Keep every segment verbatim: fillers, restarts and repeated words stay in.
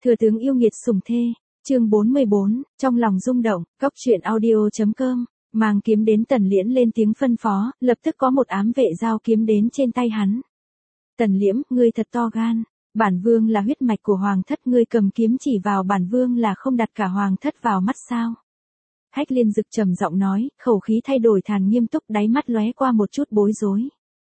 Thừa tướng yêu nghiệt sủng thê, chương bốn mươi bốn, trong lòng rung động, cóc truyện audio.com, mang kiếm đến Tần Liễn lên tiếng phân phó, lập tức có một ám vệ giao kiếm đến trên tay hắn. Tần Liễm, ngươi thật to gan, bản vương là huyết mạch của hoàng thất, ngươi cầm kiếm chỉ vào bản vương là không đặt cả hoàng thất vào mắt sao? Hách Liên Dực trầm giọng nói, khẩu khí thay đổi thàn nghiêm túc, đáy mắt lóe qua một chút bối rối.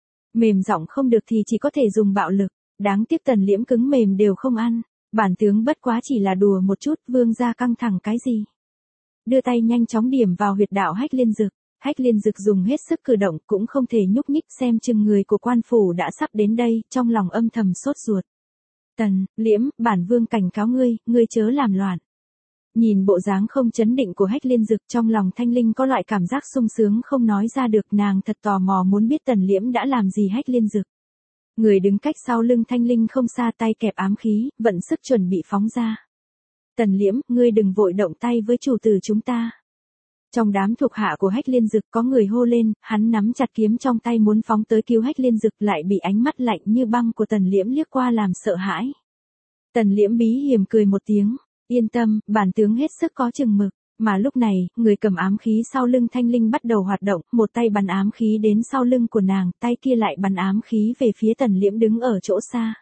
Mềm giọng không được thì chỉ có thể dùng bạo lực, đáng tiếc Tần Liễm cứng mềm đều không ăn. Bản tướng bất quá chỉ là đùa một chút, vương gia căng thẳng cái gì? Đưa tay nhanh chóng điểm vào huyệt đạo Hách Liên Dực. Hách Liên Dực dùng hết sức cử động cũng không thể nhúc nhích, xem chừng người của quan phủ đã sắp đến đây, trong lòng âm thầm sốt ruột. Tần, Liễm, bản vương cảnh cáo ngươi, ngươi chớ làm loạn. Nhìn bộ dáng không chấn định của Hách Liên Dực, trong lòng Thanh Linh có loại cảm giác sung sướng không nói ra được, nàng thật tò mò muốn biết Tần Liễm đã làm gì Hách Liên Dực. Người đứng cách sau lưng Thanh Linh không xa, tay kẹp ám khí, vận sức chuẩn bị phóng ra. Tần Liễm, ngươi đừng vội động tay với chủ tử chúng ta. Trong đám thuộc hạ của Hách Liên Dực có người hô lên, hắn nắm chặt kiếm trong tay muốn phóng tới cứu Hách Liên Dực, lại bị ánh mắt lạnh như băng của Tần Liễm liếc qua làm sợ hãi. Tần Liễm bí hiểm cười một tiếng, yên tâm, bản tướng hết sức có chừng mực. Mà lúc này, người cầm ám khí sau lưng Thanh Linh bắt đầu hoạt động, một tay bắn ám khí đến sau lưng của nàng, tay kia lại bắn ám khí về phía Tần Liễm đứng ở chỗ xa.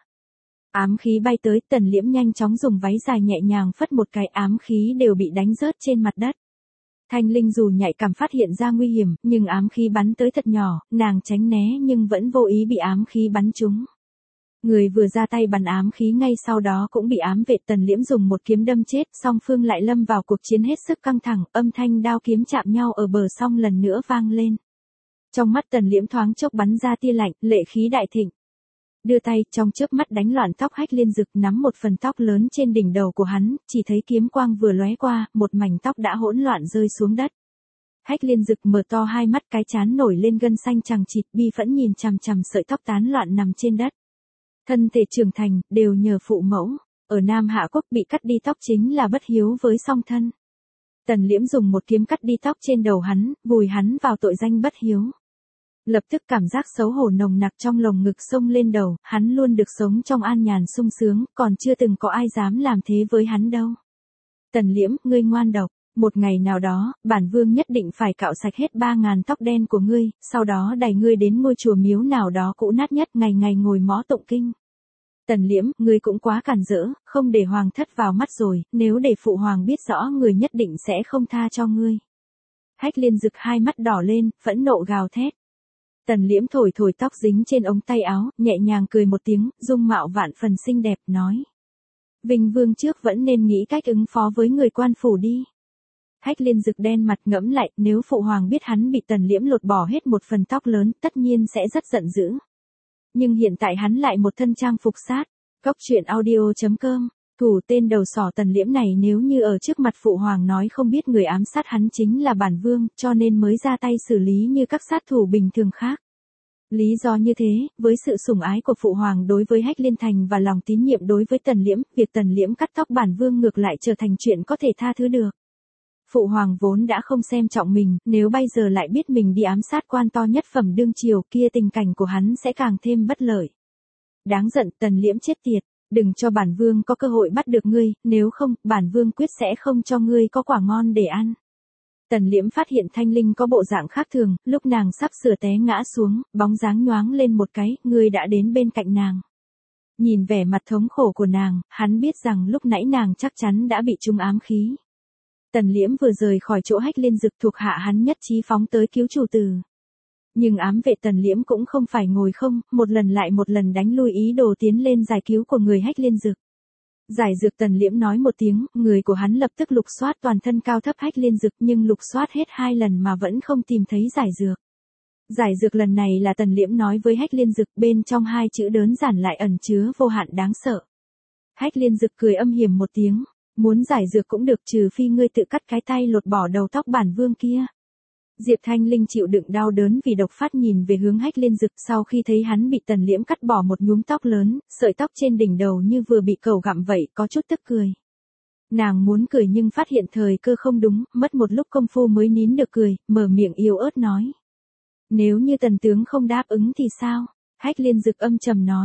Ám khí bay tới, Tần Liễm nhanh chóng dùng váy dài nhẹ nhàng phất một cái, ám khí đều bị đánh rớt trên mặt đất. Thanh Linh dù nhạy cảm phát hiện ra nguy hiểm, nhưng ám khí bắn tới thật nhỏ, nàng tránh né nhưng vẫn vô ý bị ám khí bắn trúng. Người vừa ra tay bắn ám khí ngay sau đó cũng bị ám vệ Tần Liễm dùng một kiếm đâm chết, song phương lại lâm vào cuộc chiến hết sức căng thẳng, âm thanh đao kiếm chạm nhau ở bờ sông lần nữa vang lên. Trong mắt Tần Liễm thoáng chốc bắn ra tia lạnh, lệ khí đại thịnh. Đưa tay trong chớp mắt đánh loạn tóc Hách Liên Dực, nắm một phần tóc lớn trên đỉnh đầu của hắn, chỉ thấy kiếm quang vừa lóe qua, một mảnh tóc đã hỗn loạn rơi xuống đất. Hách Liên Dực mở to hai mắt, cái trán nổi lên gân xanh chằng chịt, bi phẫn nhìn chằm chằm sợi tóc tán loạn nằm trên đất. Thân thể trưởng thành, đều nhờ phụ mẫu, ở Nam Hạ Quốc bị cắt đi tóc chính là bất hiếu với song thân. Tần Liễm dùng một kiếm cắt đi tóc trên đầu hắn, vùi hắn vào tội danh bất hiếu. Lập tức cảm giác xấu hổ nồng nặc trong lồng ngực xông lên đầu, hắn luôn được sống trong an nhàn sung sướng, còn chưa từng có ai dám làm thế với hắn đâu. Tần Liễm, ngươi ngoan độc, một ngày nào đó, bản vương nhất định phải cạo sạch hết ba ngàn tóc đen của ngươi, sau đó đẩy ngươi đến ngôi chùa miếu nào đó cũ nát nhất, ngày ngày ngồi mõ tụng kinh. Tần Liễm, ngươi cũng quá cản rỡ, không để hoàng thất vào mắt rồi, nếu để phụ hoàng biết rõ người nhất định sẽ không tha cho ngươi. Hách Liên Dực hai mắt đỏ lên, phẫn nộ gào thét. Tần Liễm thổi thổi tóc dính trên ống tay áo, nhẹ nhàng cười một tiếng, dung mạo vạn phần xinh đẹp, nói. Vinh vương trước vẫn nên nghĩ cách ứng phó với người quan phủ đi. Hách Liên Dực đen mặt ngẫm lại, nếu phụ hoàng biết hắn bị Tần Liễm lột bỏ hết một phần tóc lớn, tất nhiên sẽ rất giận dữ. Nhưng hiện tại hắn lại một thân trang phục sát. Cóc truyện audio.com, thủ tên đầu sỏ Tần Liễm này nếu như ở trước mặt phụ hoàng nói không biết người ám sát hắn chính là bản vương, cho nên mới ra tay xử lý như các sát thủ bình thường khác. Lý do như thế, với sự sủng ái của phụ hoàng đối với Hách Liên Thành và lòng tín nhiệm đối với Tần Liễm, việc Tần Liễm cắt tóc bản vương ngược lại trở thành chuyện có thể tha thứ được. Phụ hoàng vốn đã không xem trọng mình, nếu bây giờ lại biết mình đi ám sát quan to nhất phẩm đương triều, kia tình cảnh của hắn sẽ càng thêm bất lợi. Đáng giận, Tần Liễm chết tiệt, đừng cho bản vương có cơ hội bắt được ngươi, nếu không, bản vương quyết sẽ không cho ngươi có quả ngon để ăn. Tần Liễm phát hiện Thanh Linh có bộ dạng khác thường, lúc nàng sắp sửa té ngã xuống, bóng dáng nhoáng lên một cái, ngươi đã đến bên cạnh nàng. Nhìn vẻ mặt thống khổ của nàng, hắn biết rằng lúc nãy nàng chắc chắn đã bị trúng ám khí. Tần Liễm vừa rời khỏi chỗ Hách Liên Dực, thuộc hạ hắn nhất chí phóng tới cứu chủ tử. Nhưng ám vệ Tần Liễm cũng không phải ngồi không, một lần lại một lần đánh lui ý đồ tiến lên giải cứu của người Hách Liên Dực. Giải dược Tần Liễm nói một tiếng, người của hắn lập tức lục soát toàn thân cao thấp Hách Liên Dực, nhưng lục soát hết hai lần mà vẫn không tìm thấy giải dược. Giải dược lần này là Tần Liễm nói với Hách Liên Dực, bên trong hai chữ đơn giản lại ẩn chứa vô hạn đáng sợ. Hách Liên Dực cười âm hiểm một tiếng, muốn giải dược cũng được, trừ phi ngươi tự cắt cái tay lột bỏ đầu tóc bản vương kia. Diệp Thanh Linh chịu đựng đau đớn vì độc phát nhìn về hướng Hách Liên Dực, sau khi thấy hắn bị Tần Liễm cắt bỏ một nhúm tóc lớn, sợi tóc trên đỉnh đầu như vừa bị cẩu gặm vậy, có chút tức cười. Nàng muốn cười nhưng phát hiện thời cơ không đúng, mất một lúc công phu mới nín được cười, mở miệng yếu ớt nói. Nếu như Tần tướng không đáp ứng thì sao? Hách Liên Dực âm trầm nói.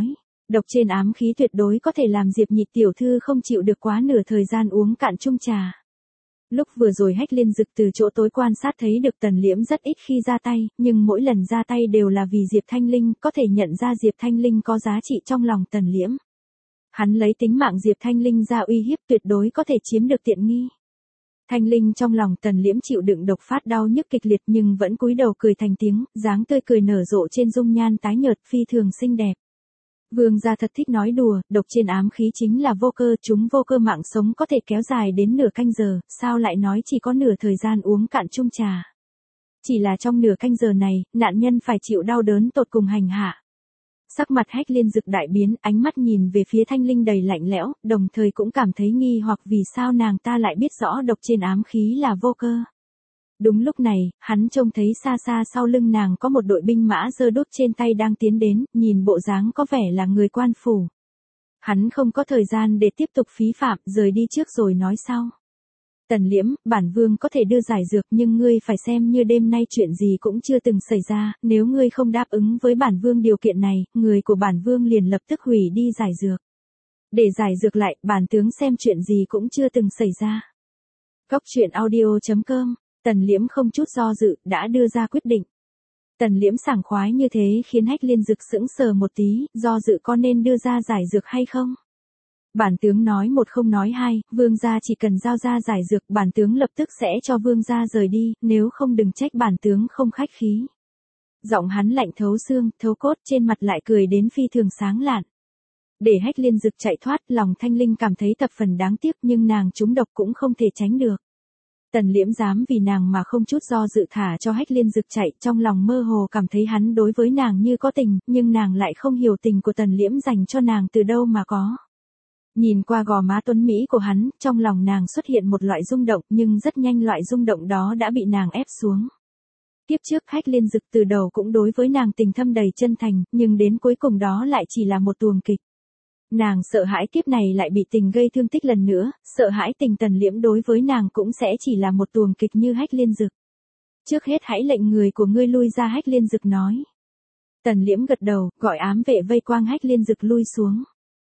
Độc trên ám khí tuyệt đối có thể làm Diệp Nhị tiểu thư không chịu được quá nửa thời gian uống cạn chung trà. Lúc vừa rồi Hách Liên Dực từ chỗ tối quan sát thấy được Tần Liễm rất ít khi ra tay, nhưng mỗi lần ra tay đều là vì Diệp Thanh Linh, có thể nhận ra Diệp Thanh Linh có giá trị trong lòng Tần Liễm. Hắn lấy tính mạng Diệp Thanh Linh ra uy hiếp tuyệt đối có thể chiếm được tiện nghi. Thanh Linh trong lòng Tần Liễm chịu đựng độc phát đau nhức kịch liệt nhưng vẫn cúi đầu cười thành tiếng, dáng tươi cười nở rộ trên dung nhan tái nhợt phi thường xinh đẹp. Vương gia thật thích nói đùa, độc trên ám khí chính là vô cơ, chúng vô cơ mạng sống có thể kéo dài đến nửa canh giờ, sao lại nói chỉ có nửa thời gian uống cạn chung trà. Chỉ là trong nửa canh giờ này, nạn nhân phải chịu đau đớn tột cùng hành hạ. Sắc mặt Hách Liên Dực đại biến, ánh mắt nhìn về phía Thanh Linh đầy lạnh lẽo, đồng thời cũng cảm thấy nghi hoặc vì sao nàng ta lại biết rõ độc trên ám khí là vô cơ. Đúng lúc này, hắn trông thấy xa xa sau lưng nàng có một đội binh mã giơ đốt trên tay đang tiến đến, nhìn bộ dáng có vẻ là người quan phủ. Hắn không có thời gian để tiếp tục phí phạm, rời đi trước rồi nói sau. Tần Liễm, bản vương có thể đưa giải dược nhưng ngươi phải xem như đêm nay chuyện gì cũng chưa từng xảy ra, nếu ngươi không đáp ứng với bản vương điều kiện này, người của bản vương liền lập tức hủy đi giải dược. Để giải dược lại, bản tướng xem chuyện gì cũng chưa từng xảy ra. Cốc truyện audio chấm com, Tần Liễm không chút do dự, đã đưa ra quyết định. Tần Liễm sảng khoái như thế khiến Hách Liên Dực sững sờ một tí, do dự có nên đưa ra giải dược hay không? Bản tướng nói một không nói hai, vương gia chỉ cần giao ra giải dược, bản tướng lập tức sẽ cho vương gia rời đi, nếu không đừng trách bản tướng không khách khí. Giọng hắn lạnh thấu xương, thấu cốt, trên mặt lại cười đến phi thường sáng lạn. Để Hách Liên Dực chạy thoát, lòng Thanh Linh cảm thấy thập phần đáng tiếc nhưng nàng trúng độc cũng không thể tránh được. Tần Liễm dám vì nàng mà không chút do dự thả cho Hách Liên Dực chạy, trong lòng mơ hồ cảm thấy hắn đối với nàng như có tình, nhưng nàng lại không hiểu tình của Tần Liễm dành cho nàng từ đâu mà có. Nhìn qua gò má tuấn mỹ của hắn, trong lòng nàng xuất hiện một loại rung động, nhưng rất nhanh loại rung động đó đã bị nàng ép xuống. Tiếp trước Hách Liên Dực từ đầu cũng đối với nàng tình thâm đầy chân thành, nhưng đến cuối cùng đó lại chỉ là một tuồng kịch. Nàng sợ hãi kiếp này lại bị tình gây thương tích lần nữa, sợ hãi tình Tần Liễm đối với nàng cũng sẽ chỉ là một tuồng kịch như Hách Liên Dực. Trước hết hãy lệnh người của ngươi lui ra, Hách Liên Dực nói. Tần Liễm gật đầu, gọi ám vệ vây quanh Hách Liên Dực lui xuống.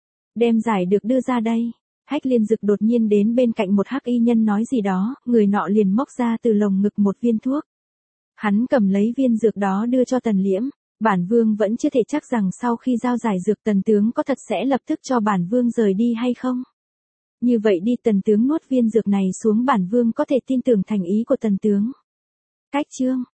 Đem giải được đưa ra đây. Hách Liên Dực đột nhiên đến bên cạnh một hắc y nhân nói gì đó, người nọ liền móc ra từ lồng ngực một viên thuốc. Hắn cầm lấy viên dược đó đưa cho Tần Liễm. Bản vương vẫn chưa thể chắc rằng sau khi giao giải dược Tần tướng có thật sẽ lập tức cho bản vương rời đi hay không. Như vậy đi, Tần tướng nuốt viên dược này xuống, bản vương có thể tin tưởng thành ý của Tần tướng. Cách chương